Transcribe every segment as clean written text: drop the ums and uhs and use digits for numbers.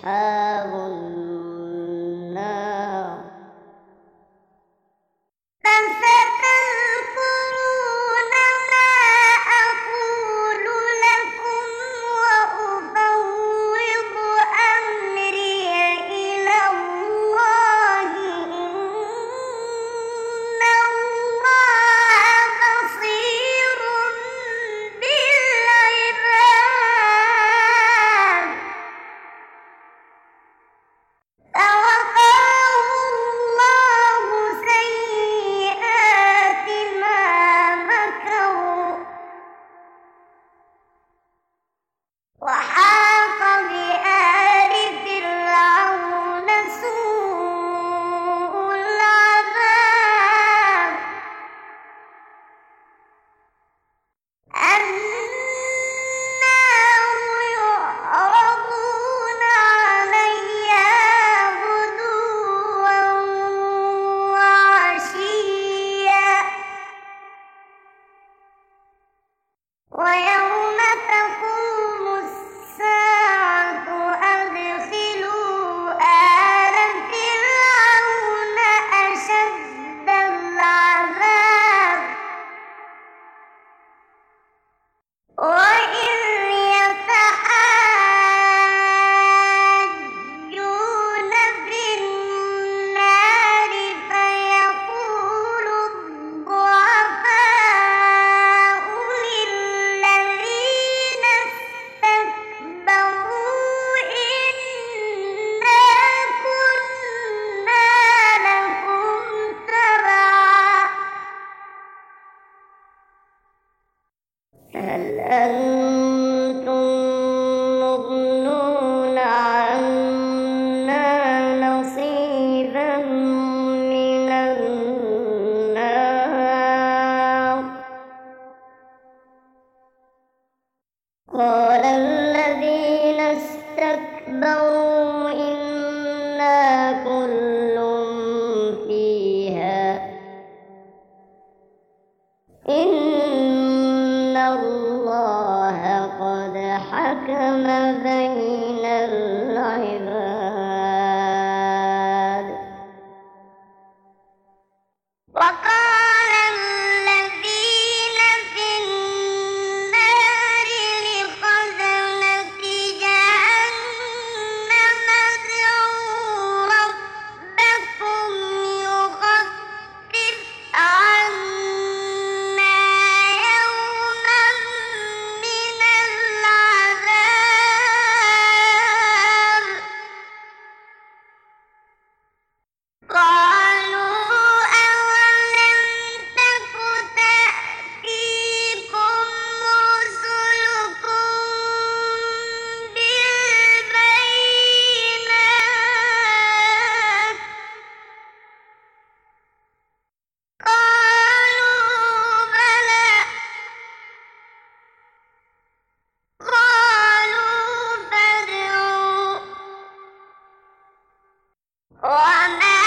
أصحاب النار. فستذكرون ما أقول لكم وأفوض أمري إلى الله إن الله بصير بالعباد. فوقاه الله سيئات ما مكروا وحاق بآل فرعون سوء العذاب. النار يعرضون عليها غدوا وعشيا ويوم تقوم الساعة أدخلوا آل فرعون أشد العذاب. وإذ يتحاجون في النار فيقول الضعفاء للذين استكبروا إنا كنا لكم تبعا هل أنتم مغنون عنا نصيبا من النار. قال الذين استكبروا إنا كل فيها إن الله قد حكم بين العباد. وقال الذين في النار لخزنة جهنم ادعوا ربكم يخفف عنا يوما من العذاب. قالوا أولم تك تأتيكم رسلكم بالبينات. قالوا بلى. قالوا فادعوا. وما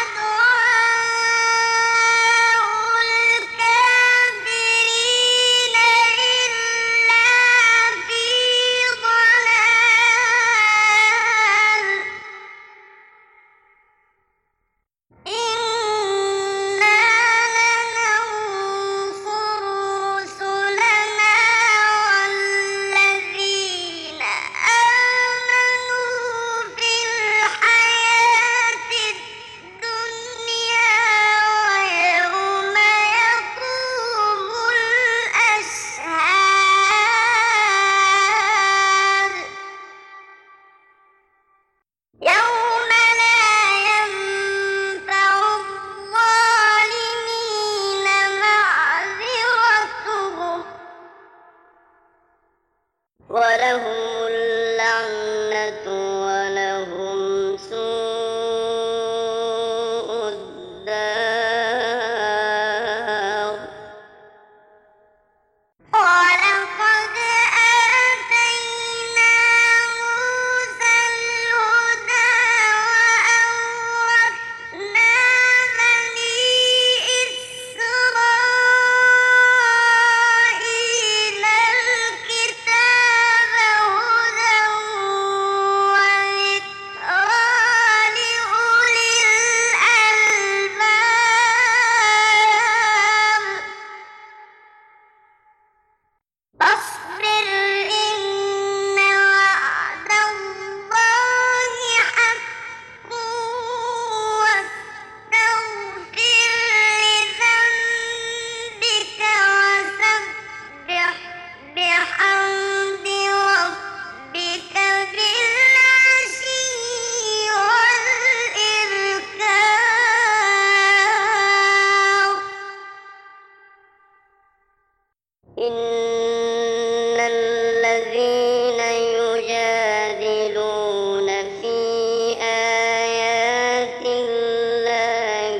دعاء الكافرين إلا في ضلال. إنا لننصر رسلنا والذين آمنوا في الحياة الدنيا ويوم يقوم الأشهاد. يوم لا ينفع الظالمين معذرتهم ولهم اللعنة ولهم سوء الدار. ولقد آتينا موسى الهدى وأورثنا بني إسرائيل الكتاب إن الذين يجادلون في آيات الله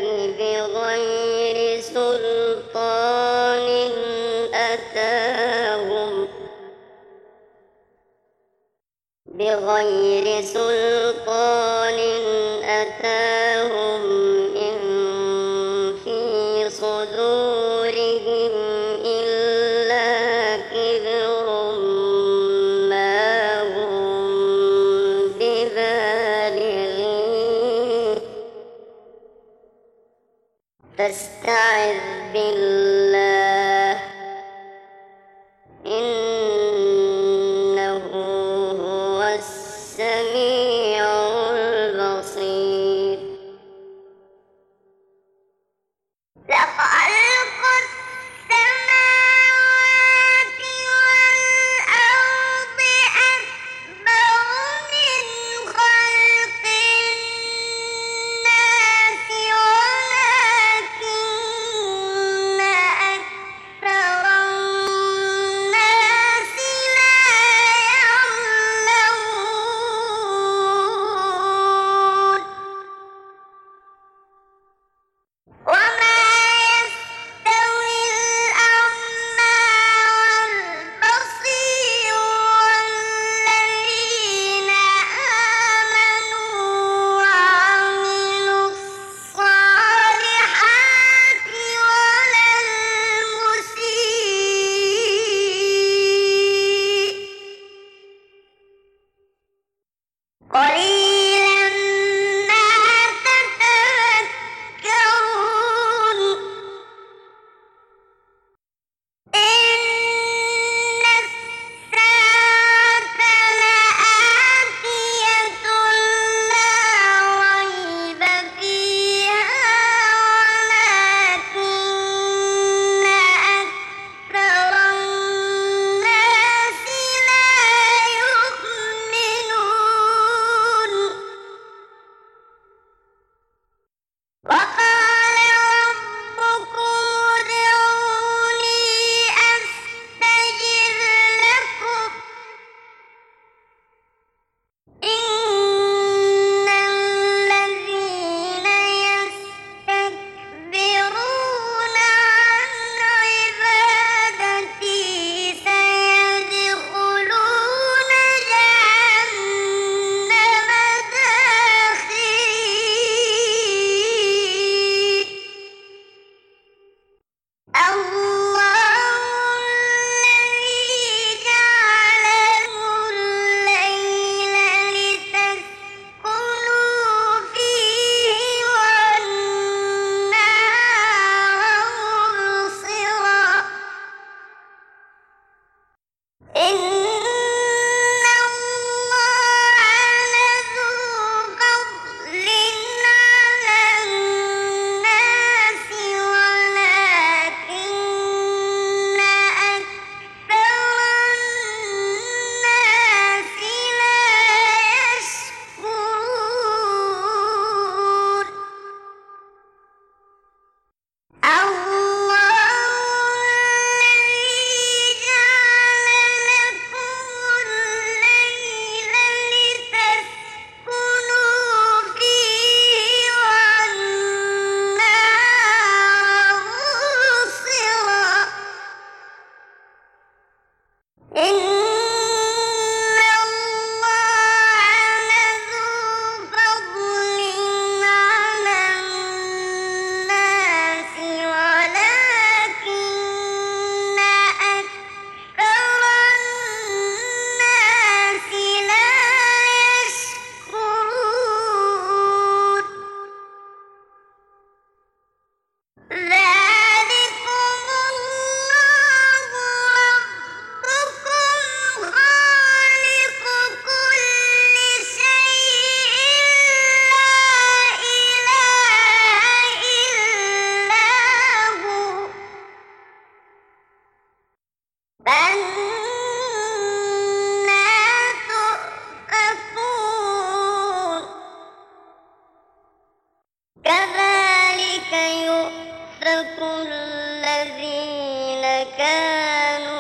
بغير سلطان أتاهم إن في صدورهم إلا كبر ما هم ببالغيه فاستعذ بالله إنه هو السميع البصير لخلق السماوات والأرض أكبر من خلق الناس ولكن أكثر الناس لا يعلمون وما يستوي الأعمى والبصير والذين آمنوا وعملوا الصالحات ولا المسيء قليلا ما تتذكرون إن الساعة لآتية لا ريب فيها ولكن أكثر الناس لا يؤمنون وقال ربكم ادعوني أستجب لكم إن الذين يستكبرون عن عبادتي سيدخلون جهنم داخرين الله الذي جعل لكم الليل لتسكنوا فيه والنهار مبصرا إن الله لذو فضل على الناس ولكن أكثر الناس لا يشكرون الله الذي جعل لكم الليل لتسكنوا فيه والنهار مبصرا إن الله لذو فضل على الناس ولكن أكثر الناس لا يشكرون ذلكم الله ربكم خالق كل شيء لا إله إلا هو فأنى تؤفكون كذلك يؤفك الذين كانوا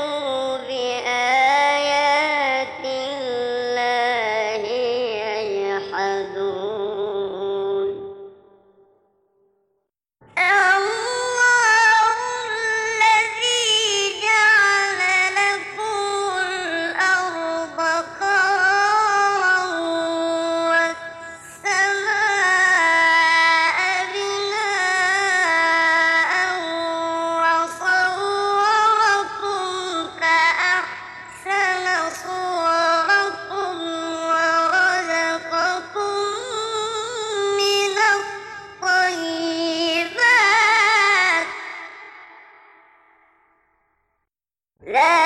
لا